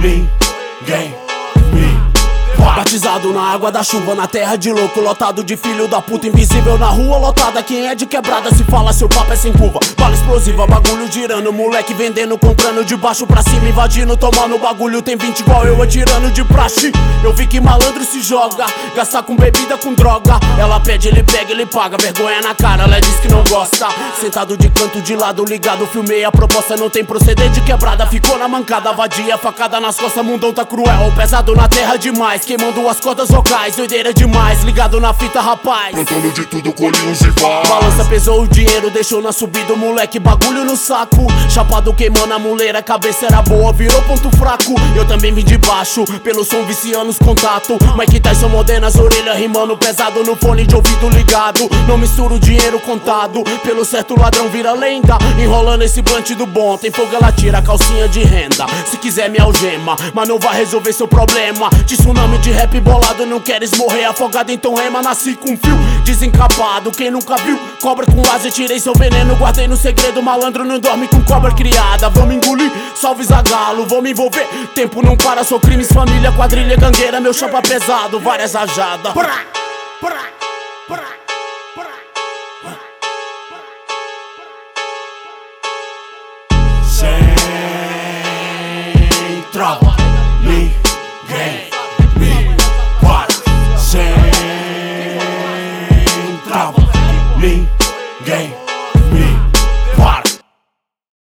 ninguém me. Batizado na água da chuva, na terra de louco, lotado de filho da puta, invisível na rua lotada. Quem é de quebrada se fala, seu papo é sem curva. Bala explosiva, bagulho girando, moleque vendendo, comprando de baixo pra cima, invadindo, tomando bagulho. Tem 20 igual eu atirando de praxe. Eu vi que malandro se joga, gastar com bebida, com droga. Ela pede, ele pega, ele paga, vergonha na cara, ela diz que não gosta. Sentado de canto, de lado ligado, filmei a proposta, não tem proceder de quebrada. Ficou na mancada, vadia, facada nas costas, mundão tá cruel. Pesado na terra demais, queimando as cordas vocais, doideira demais, ligado na fita, rapaz. Plantando de tudo, colhi os rivais. Balança, pesou o dinheiro, deixou na subida o moleque, bagulho no saco. Chapado queimando a muleira, cabeça era boa, virou ponto fraco. Eu também vim de baixo, pelo som viciando os contatos. Mike Tyson moderna, as orelhas rimando pesado no fone de ouvido ligado. Não misturo dinheiro contado, pelo certo ladrão vira lenda. Enrolando esse blunt do bom, tem fogo ela tira a calcinha de renda. Se quiser me algema, mas não vai resolver seu problema. De tsunami de rap bolado, não queres morrer afogado, então rema. Nasci com fio desencapado, quem nunca viu cobra com asa, tirei seu veneno, guardei no segredo. Malandro não dorme com cobra criada. Vamos engolir, salve Zagalo, vou me envolver. Tempo não para, sou crimes, família, quadrilha, gangueira. Meu chapa pesado, várias rajadas.